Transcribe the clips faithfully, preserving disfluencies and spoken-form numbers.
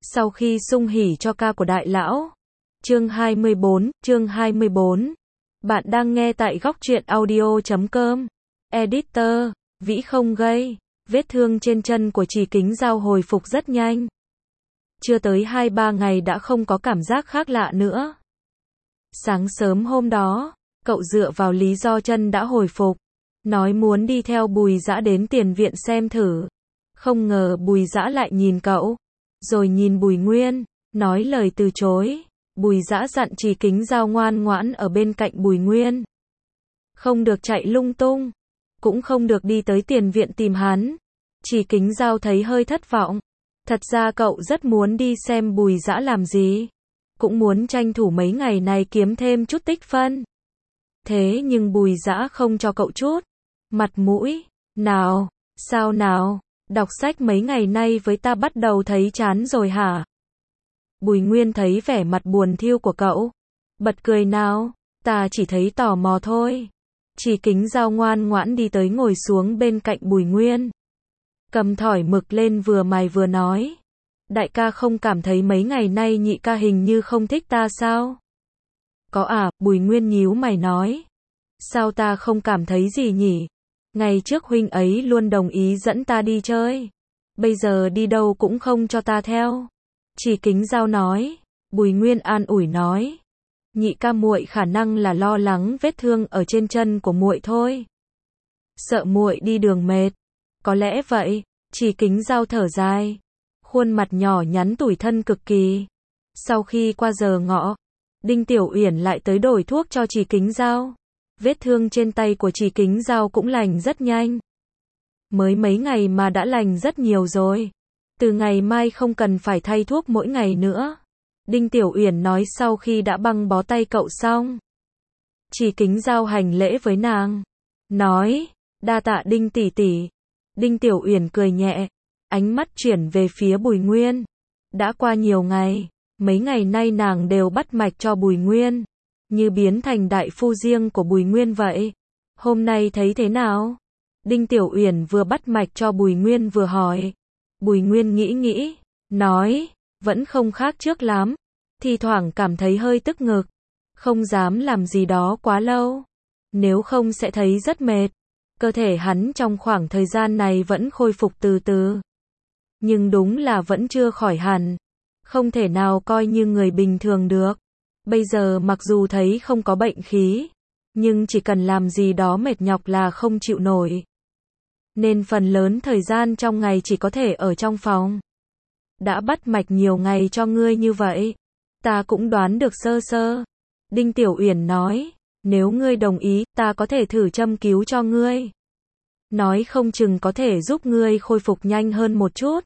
Sau khi sung hỉ cho ca của đại lão. Chương hai mươi bốn, chương hai mươi bốn. Bạn đang nghe tại góc truyện audio chấm com. Editor, Vĩ không gây. Vết thương trên chân của Trì Kính Dao hồi phục rất nhanh. Chưa tới hai ba ngày đã không có cảm giác khác lạ nữa. Sáng sớm hôm đó, cậu dựa vào lý do chân đã hồi phục, nói muốn đi theo Bùi Dã đến tiền viện xem thử. Không ngờ Bùi Dã lại nhìn cậu, rồi nhìn Bùi Nguyên, nói lời từ chối. Bùi Dã dặn Trì Kính Dao ngoan ngoãn ở bên cạnh Bùi Nguyên. Không được chạy lung tung, cũng không được đi tới tiền viện tìm hắn. Trì Kính Dao thấy hơi thất vọng. Thật ra cậu rất muốn đi xem Bùi Dã làm gì, cũng muốn tranh thủ mấy ngày này kiếm thêm chút tích phân. Thế nhưng Bùi Dã không cho cậu chút mặt mũi. Nào, sao nào, đọc sách mấy ngày nay với ta bắt đầu thấy chán rồi hả? Bùi Nguyên thấy vẻ mặt buồn thiu của cậu, bật cười nào, ta chỉ thấy tò mò thôi. Trì Kính Dao ngoan ngoãn đi tới ngồi xuống bên cạnh Bùi Nguyên, cầm thỏi mực lên vừa mài vừa nói. Đại ca không cảm thấy mấy ngày nay nhị ca hình như không thích ta sao? Có à, Bùi Nguyên nhíu mày nói. Sao ta không cảm thấy gì nhỉ? Ngày trước huynh ấy luôn đồng ý dẫn ta đi chơi, bây giờ đi đâu cũng không cho ta theo. Trì Kính Dao nói. Bùi Nguyên an ủi nói. Nhị ca muội khả năng là lo lắng vết thương ở trên chân của muội thôi. Sợ muội đi đường mệt. Có lẽ vậy. Trì Kính Dao thở dài, khuôn mặt nhỏ nhắn tủi thân cực kỳ. Sau khi qua giờ ngọ, Đinh Tiểu Uyển lại tới đổi thuốc cho Trì Kính Dao. Vết thương trên tay của Trì Kính Dao cũng lành rất nhanh. Mới mấy ngày mà đã lành rất nhiều rồi. Từ ngày mai không cần phải thay thuốc mỗi ngày nữa. Đinh Tiểu Uyển nói sau khi đã băng bó tay cậu xong. Trì Kính Dao hành lễ với nàng, nói, đa tạ Đinh tỷ tỷ. Đinh Tiểu Uyển cười nhẹ, ánh mắt chuyển về phía Bùi Nguyên. Đã qua nhiều ngày, mấy ngày nay nàng đều bắt mạch cho Bùi Nguyên, như biến thành đại phu riêng của Bùi Nguyên vậy. Hôm nay thấy thế nào? Đinh Tiểu Uyển vừa bắt mạch cho Bùi Nguyên vừa hỏi. Bùi Nguyên nghĩ nghĩ, nói, vẫn không khác trước lắm, thì thoảng cảm thấy hơi tức ngực, không dám làm gì đó quá lâu, nếu không sẽ thấy rất mệt. Cơ thể hắn trong khoảng thời gian này vẫn khôi phục từ từ, nhưng đúng là vẫn chưa khỏi hẳn, không thể nào coi như người bình thường được. Bây giờ mặc dù thấy không có bệnh khí, nhưng chỉ cần làm gì đó mệt nhọc là không chịu nổi, nên phần lớn thời gian trong ngày chỉ có thể ở trong phòng. Đã bắt mạch nhiều ngày cho ngươi như vậy, ta cũng đoán được sơ sơ. Đinh Tiểu Uyển nói, nếu ngươi đồng ý, ta có thể thử châm cứu cho ngươi. Nói không chừng có thể giúp ngươi khôi phục nhanh hơn một chút.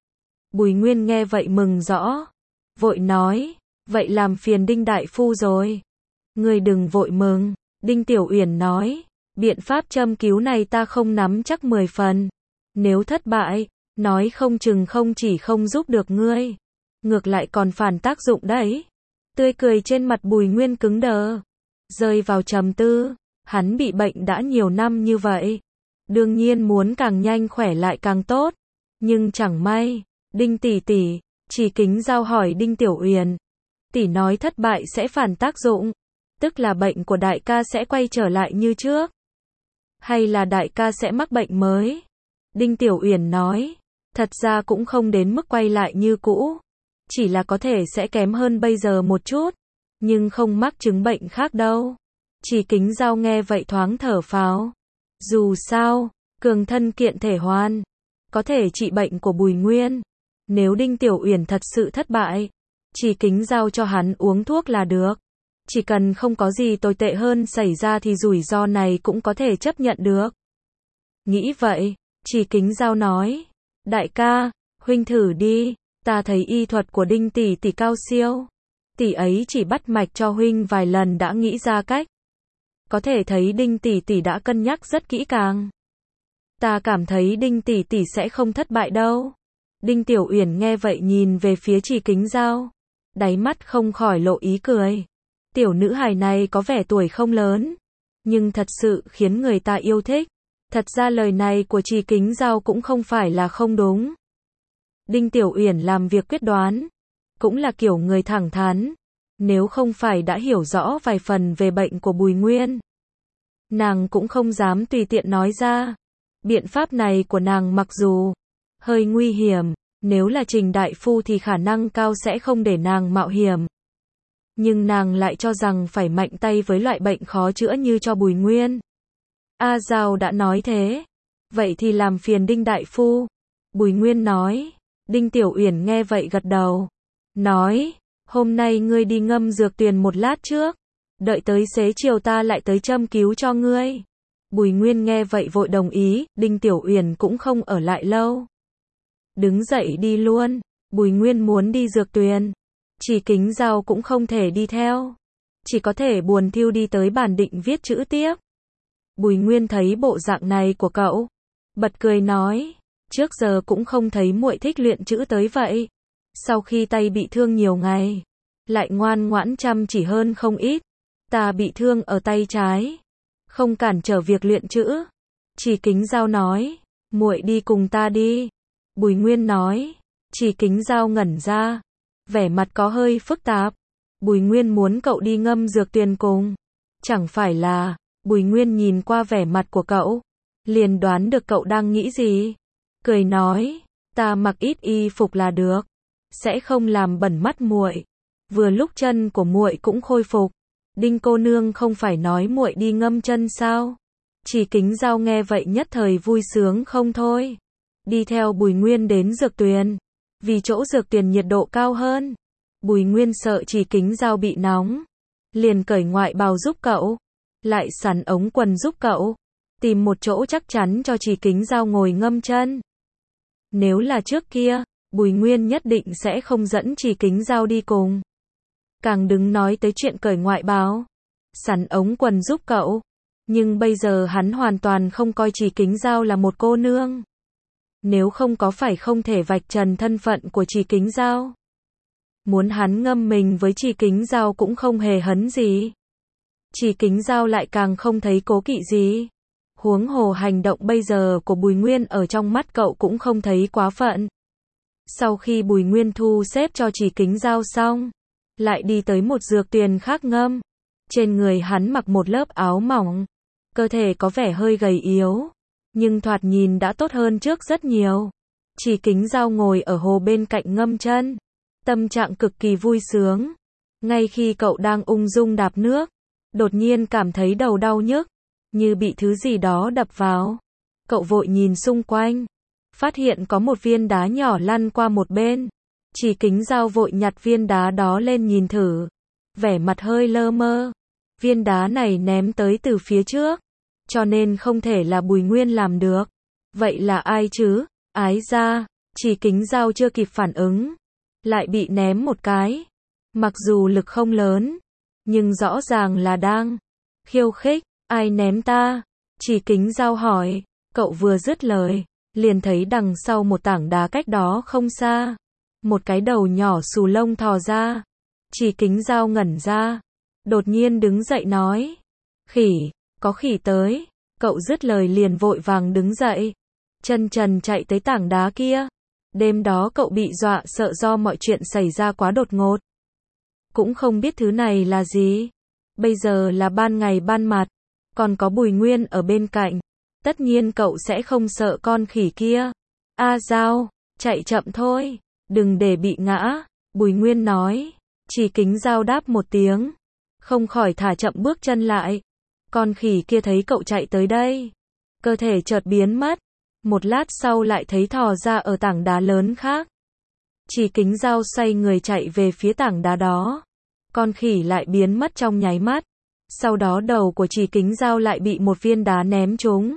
Bùi Nguyên nghe vậy mừng rõ, vội nói, vậy làm phiền Đinh đại phu rồi. Ngươi đừng vội mừng, Đinh Tiểu Uyển nói, biện pháp châm cứu này ta không nắm chắc mười phần. Nếu thất bại, nói không chừng không chỉ không giúp được ngươi, ngược lại còn phản tác dụng đấy. Tươi cười trên mặt Bùi Nguyên cứng đờ, rơi vào trầm tư. Hắn bị bệnh đã nhiều năm như vậy, đương nhiên muốn càng nhanh khỏe lại càng tốt. Nhưng chẳng may, Đinh tỷ tỷ, Trì Kính Dao hỏi Đinh Tiểu Uyển, tỷ nói thất bại sẽ phản tác dụng, tức là bệnh của đại ca sẽ quay trở lại như trước, hay là đại ca sẽ mắc bệnh mới? Đinh Tiểu Uyển nói, thật ra cũng không đến mức quay lại như cũ, chỉ là có thể sẽ kém hơn bây giờ một chút, nhưng không mắc chứng bệnh khác đâu. Trì Kính Dao nghe vậy thoáng thở phào. Dù sao, cường thân kiện thể hoàn, có thể trị bệnh của Bùi Nguyên. Nếu Đinh Tiểu Uyển thật sự thất bại, Trì Kính Dao cho hắn uống thuốc là được. Chỉ cần không có gì tồi tệ hơn xảy ra thì rủi ro này cũng có thể chấp nhận được. Nghĩ vậy, Trì Kính Dao nói, đại ca, huynh thử đi, ta thấy y thuật của Đinh tỷ tỷ cao siêu. Tỷ ấy chỉ bắt mạch cho huynh vài lần đã nghĩ ra cách. Có thể thấy Đinh tỷ tỷ đã cân nhắc rất kỹ càng. Ta cảm thấy Đinh tỷ tỷ sẽ không thất bại đâu. Đinh Tiểu Uyển nghe vậy nhìn về phía Trì Kính Dao, đáy mắt không khỏi lộ ý cười. Tiểu nữ hài này có vẻ tuổi không lớn, nhưng thật sự khiến người ta yêu thích. Thật ra lời này của Trì Kính Dao cũng không phải là không đúng. Đinh Tiểu Uyển làm việc quyết đoán, cũng là kiểu người thẳng thắn. Nếu không phải đã hiểu rõ vài phần về bệnh của Bùi Nguyên, nàng cũng không dám tùy tiện nói ra. Biện pháp này của nàng mặc dù hơi nguy hiểm, nếu là Trình đại phu thì khả năng cao sẽ không để nàng mạo hiểm. Nhưng nàng lại cho rằng phải mạnh tay với loại bệnh khó chữa như cho Bùi Nguyên. A Giao đã nói thế, vậy thì làm phiền Đinh đại phu. Bùi Nguyên nói. Đinh Tiểu Uyển nghe vậy gật đầu, nói, hôm nay ngươi đi ngâm dược tuyền một lát trước, đợi tới xế chiều ta lại tới châm cứu cho ngươi. Bùi Nguyên nghe vậy vội đồng ý, Đinh Tiểu Uyển cũng không ở lại lâu. Đứng dậy đi luôn, Bùi Nguyên muốn đi dược tuyền, Chỉ Kính Dao cũng không thể đi theo, chỉ có thể buồn thiu đi tới bàn định viết chữ tiếp. Bùi Nguyên thấy bộ dạng này của cậu, bật cười nói, trước giờ cũng không thấy muội thích luyện chữ tới vậy. Sau khi tay bị thương nhiều ngày, lại ngoan ngoãn chăm chỉ hơn không ít. Ta bị thương ở tay trái, không cản trở việc luyện chữ. Chỉ Kính Dao nói, muội đi cùng ta đi. Bùi Nguyên nói. Chỉ Kính Dao ngẩn ra, vẻ mặt có hơi phức tạp. Bùi Nguyên muốn cậu đi ngâm dược tuyền cùng, chẳng phải là... Bùi Nguyên nhìn qua vẻ mặt của cậu, liền đoán được cậu đang nghĩ gì. Cười nói, ta mặc ít y phục là được, sẽ không làm bẩn mắt muội. Vừa lúc chân của muội cũng khôi phục. Đinh cô nương không phải nói muội đi ngâm chân sao? Chỉ Kính Dao nghe vậy nhất thời vui sướng không thôi. Đi theo Bùi Nguyên đến dược tuyền, vì chỗ dược tuyền nhiệt độ cao hơn. Bùi Nguyên sợ Chỉ Kính Dao bị nóng, liền cởi ngoại bào giúp cậu, lại sắn ống quần giúp cậu, tìm một chỗ chắc chắn cho Chỉ Kính Dao ngồi ngâm chân. Nếu là trước kia, Bùi Nguyên nhất định sẽ không dẫn Chỉ Kính Dao đi cùng. Càng đừng nói tới chuyện cởi ngoại bào, sắn ống quần giúp cậu. Nhưng bây giờ hắn hoàn toàn không coi Chỉ Kính Dao là một cô nương. Nếu không có phải không thể vạch trần thân phận của Chỉ Kính Dao. Muốn hắn ngâm mình với Chỉ Kính Dao cũng không hề hấn gì. Chỉ Kính Dao lại càng không thấy cố kỵ gì. Huống hồ hành động bây giờ của Bùi Nguyên ở trong mắt cậu cũng không thấy quá phận. Sau khi Bùi Nguyên thu xếp cho Chỉ Kính Dao xong, lại đi tới một dược tuyền khác ngâm. Trên người hắn mặc một lớp áo mỏng, cơ thể có vẻ hơi gầy yếu, nhưng thoạt nhìn đã tốt hơn trước rất nhiều. Chỉ Kính Dao ngồi ở hồ bên cạnh ngâm chân, tâm trạng cực kỳ vui sướng. Ngay khi cậu đang ung dung đạp nước, đột nhiên cảm thấy đầu đau nhức, như bị thứ gì đó đập vào. Cậu vội nhìn xung quanh, phát hiện có một viên đá nhỏ lăn qua một bên. Chỉ Kính Dao vội nhặt viên đá đó lên nhìn thử, vẻ mặt hơi lơ mơ. Viên đá này ném tới từ phía trước, cho nên không thể là Bùi Nguyên làm được. Vậy là ai chứ? Ái ra, Chỉ Kính Dao chưa kịp phản ứng, lại bị ném một cái. Mặc dù lực không lớn, nhưng rõ ràng là đang khiêu khích. Ai ném ta? Chỉ Kính Dao hỏi. Cậu vừa dứt lời, liền thấy đằng sau một tảng đá cách đó không xa, một cái đầu nhỏ xù lông thò ra. Chỉ Kính Dao ngẩn ra, đột nhiên đứng dậy nói, khỉ, có khỉ tới. Cậu dứt lời liền vội vàng đứng dậy, chân trần chạy tới tảng đá kia. Đêm đó cậu bị dọa sợ do mọi chuyện xảy ra quá đột ngột, cũng không biết thứ này là gì. Bây giờ là ban ngày ban mặt, còn có Bùi Nguyên ở bên cạnh, tất nhiên cậu sẽ không sợ con khỉ kia. A Dao, chạy chậm thôi, đừng để bị ngã, Bùi Nguyên nói. Chỉ Kính Dao đáp một tiếng, không khỏi thả chậm bước chân lại. Con khỉ kia thấy cậu chạy tới đây, cơ thể chợt biến mất, một lát sau lại thấy thò ra ở tảng đá lớn khác. Chỉ Kính Dao xoay người chạy về phía tảng đá đó, con khỉ lại biến mất trong nháy mắt. Sau đó đầu của Chỉ Kính Dao lại bị một viên đá ném trúng.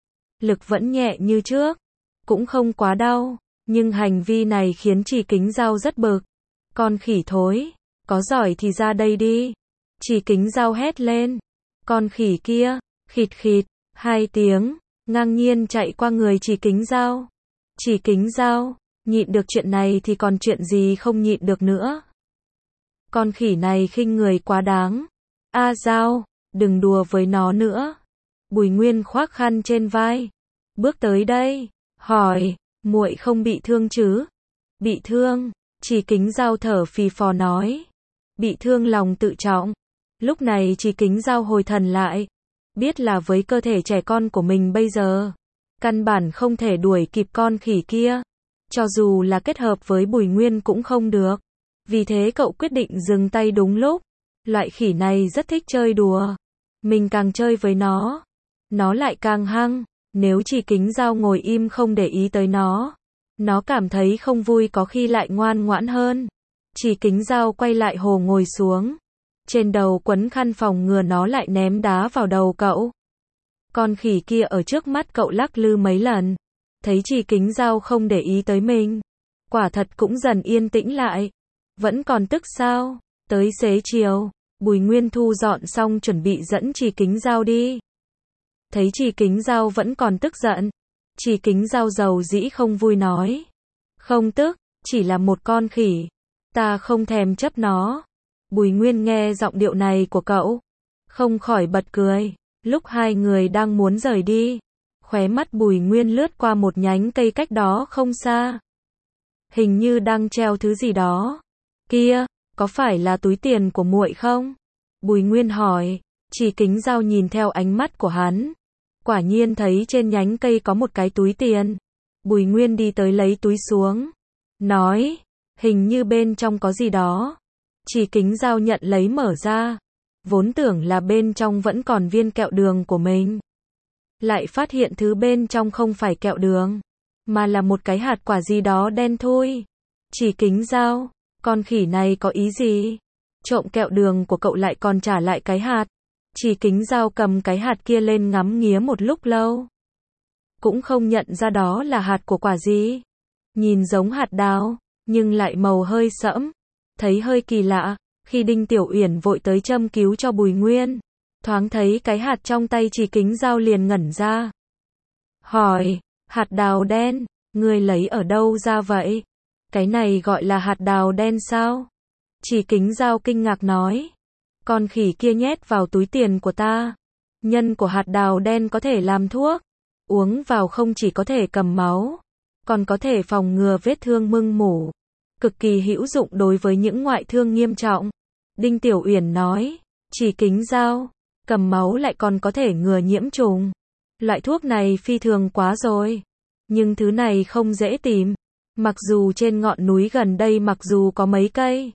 Lực vẫn nhẹ như trước, cũng không quá đau, nhưng hành vi này khiến Chỉ Kính Dao rất bực. Con khỉ thối, có giỏi thì ra đây đi. Chỉ Kính Dao hét lên. Con khỉ kia, khịt khịt, hai tiếng, ngang nhiên chạy qua người Chỉ Kính Dao. Chỉ Kính Dao, nhịn được chuyện này thì còn chuyện gì không nhịn được nữa. Con khỉ này khinh người quá đáng. A Dao, đừng đùa với nó nữa. Bùi Nguyên khoác khăn trên vai, bước tới đây, hỏi, muội không bị thương chứ? Bị thương, Chỉ Kính Dao thở phì phò nói. Bị thương lòng tự trọng. Lúc này Chỉ Kính Dao hồi thần lại. Biết là với cơ thể trẻ con của mình bây giờ, căn bản không thể đuổi kịp con khỉ kia. Cho dù là kết hợp với Bùi Nguyên cũng không được. Vì thế cậu quyết định dừng tay đúng lúc. Loại khỉ này rất thích chơi đùa. Mình càng chơi với nó, nó lại càng hăng. Nếu Chỉ Kính Dao ngồi im không để ý tới nó, nó cảm thấy không vui, có khi lại ngoan ngoãn hơn. Chỉ Kính Dao quay lại hồ ngồi xuống. Trên đầu quấn khăn phòng ngừa nó lại ném đá vào đầu cậu. Con khỉ kia ở trước mắt cậu lắc lư mấy lần. Thấy Chỉ Kính Dao không để ý tới mình, quả thật cũng dần yên tĩnh lại. Vẫn còn tức sao? Tới xế chiều, Bùi Nguyên thu dọn xong chuẩn bị dẫn Chỉ Kính Dao đi. Thấy Chỉ Kính Dao vẫn còn tức giận, Chỉ Kính Dao dầu dĩ không vui nói. Không tức, chỉ là một con khỉ. Ta không thèm chấp nó. Bùi Nguyên nghe giọng điệu này của cậu, không khỏi bật cười. Lúc hai người đang muốn rời đi, khóe mắt Bùi Nguyên lướt qua một nhánh cây cách đó không xa. Hình như đang treo thứ gì đó. Kia, có phải là túi tiền của muội không? Bùi Nguyên hỏi. Chỉ Kính Dao nhìn theo ánh mắt của hắn, quả nhiên thấy trên nhánh cây có một cái túi tiền. Bùi Nguyên đi tới lấy túi xuống, nói, hình như bên trong có gì đó. Chỉ Kính Dao nhận lấy mở ra, vốn tưởng là bên trong vẫn còn viên kẹo đường của mình. Lại phát hiện thứ bên trong không phải kẹo đường, mà là một cái hạt quả gì đó đen thui. Chỉ Kính Dao, con khỉ này có ý gì? Trộm kẹo đường của cậu lại còn trả lại cái hạt. Chỉ Kính Dao cầm cái hạt kia lên ngắm nghía một lúc lâu, cũng không nhận ra đó là hạt của quả gì. Nhìn giống hạt đào, nhưng lại màu hơi sẫm, thấy hơi kỳ lạ. Khi Đinh Tiểu Uyển vội tới châm cứu cho Bùi Nguyên, thoáng thấy cái hạt trong tay Chỉ Kính Dao liền ngẩn ra. Hỏi, hạt đào đen, ngươi lấy ở đâu ra vậy? Cái này gọi là hạt đào đen sao? Chỉ Kính Dao kinh ngạc nói. Con khỉ kia nhét vào túi tiền của ta. Nhân của hạt đào đen có thể làm thuốc. Uống vào không chỉ có thể cầm máu, còn có thể phòng ngừa vết thương mưng mủ. Cực kỳ hữu dụng đối với những ngoại thương nghiêm trọng. Đinh Tiểu Uyển nói. Chỉ Kính Dao, cầm máu lại còn có thể ngừa nhiễm trùng. Loại thuốc này phi thường quá rồi. Nhưng thứ này không dễ tìm. Mặc dù trên ngọn núi gần đây mặc dù có mấy cây,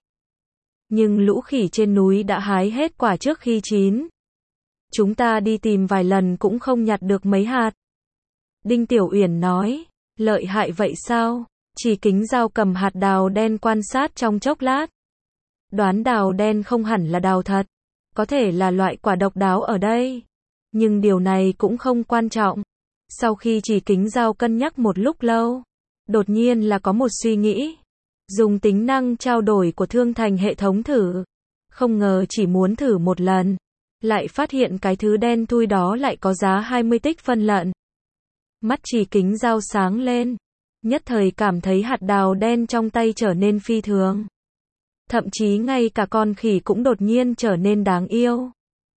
nhưng lũ khỉ trên núi đã hái hết quả trước khi chín. Chúng ta đi tìm vài lần cũng không nhặt được mấy hạt. Đinh Tiểu Uyển nói. Lợi hại vậy sao? Chỉ Kính Dao cầm hạt đào đen quan sát trong chốc lát. Đoán đào đen không hẳn là đào thật, có thể là loại quả độc đáo ở đây. Nhưng điều này cũng không quan trọng. Sau khi Chỉ Kính Dao cân nhắc một lúc lâu, đột nhiên là có một suy nghĩ. Dùng tính năng trao đổi của Thương Thành hệ thống thử. Không ngờ chỉ muốn thử một lần, lại phát hiện cái thứ đen thui đó lại có giá hai mươi tích phân lận. Mắt Chỉ Kính Dao sáng lên, nhất thời cảm thấy hạt đào đen trong tay trở nên phi thường. Thậm chí ngay cả con khỉ cũng đột nhiên trở nên đáng yêu.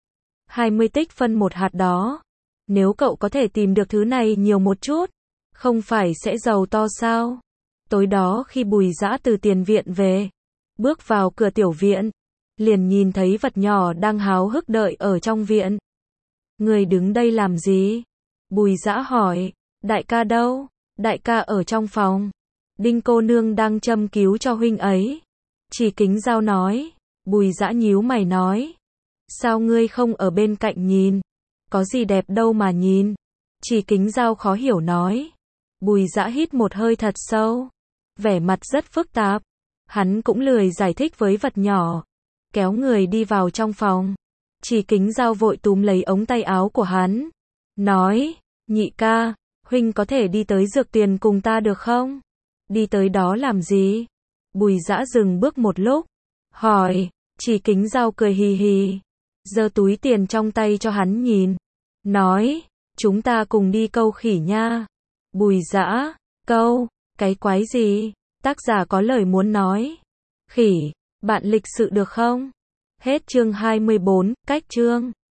hai mươi tích phân một hạt đó. Nếu cậu có thể tìm được thứ này nhiều một chút, không phải sẽ giàu to sao? Tối đó khi Bùi Dã từ tiền viện về, bước vào cửa tiểu viện, liền nhìn thấy vật nhỏ đang háo hức đợi ở trong viện. Người đứng đây làm gì? Bùi Dã hỏi. Đại ca đâu? Đại ca ở trong phòng. Đinh cô nương đang châm cứu cho huynh ấy. Chỉ Kính Dao nói. Bùi Dã nhíu mày nói. Sao ngươi không ở bên cạnh nhìn? Có gì đẹp đâu mà nhìn? Chỉ Kính Dao khó hiểu nói. Bùi Dã hít một hơi thật sâu, vẻ mặt rất phức tạp. Hắn cũng lười giải thích với vật nhỏ, kéo người đi vào trong phòng. Chỉ Kính Dao vội túm lấy ống tay áo của hắn, nói, nhị ca, huynh có thể đi tới dược tiền cùng ta được không? Đi tới đó làm gì? Bùi Dã dừng bước một lúc, hỏi. Chỉ Kính Dao cười hì hì, giơ túi tiền trong tay cho hắn nhìn, nói, chúng ta cùng đi câu khỉ nha. Bùi Dã, câu, cái quái gì? Tác giả có lời muốn nói. Khỉ, bạn lịch sự được không? Hết chương hai mươi bốn, cách chương.